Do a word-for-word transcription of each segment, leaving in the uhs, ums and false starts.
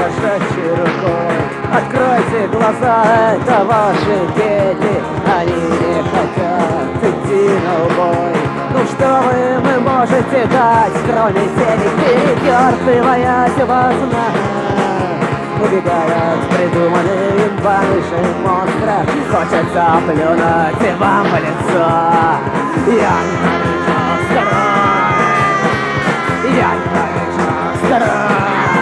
дрожащей рукой. Откройте глаза, это ваши дети, они не хотят идти на убой. Ну что вы, вы можете дать, кроме денег, передергиваясь во снах, убегая от придуманных вами же монстров. Хочется плюнуть и вам в лицо. Я ненавижу строй, я ненавижу строй.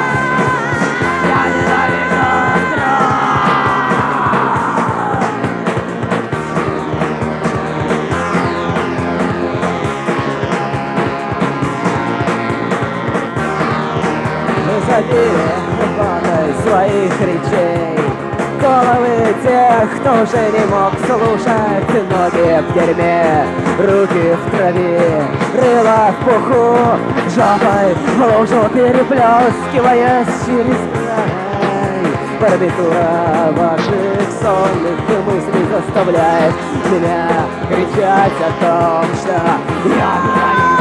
Забили водой своих речей головы тех, кто уже не мог слушать. Ноги в дерьме, руки в крови, рыло в пуху, жопой в лужу переплескиваясь через край. Барбитура ваших сонных мыслей заставляет меня кричать о том, что я ненавижу.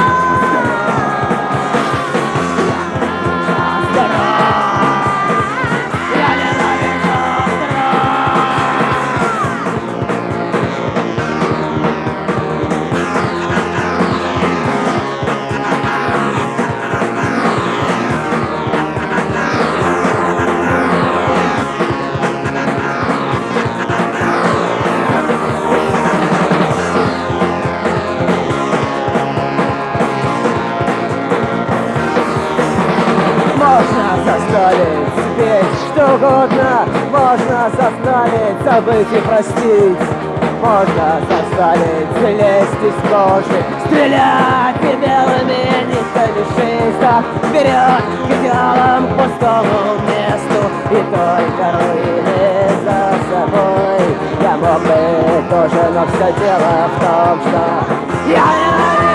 Можно заставить петь что угодно, можно заставить забыть и простить, можно заставить лезть из кожи, стрелять и белыми нитками жизнь. Так вперед к идеалам, к пустому месту, и только руины за собой. Я мог бы тоже, но все дело в том, что я ненавижу.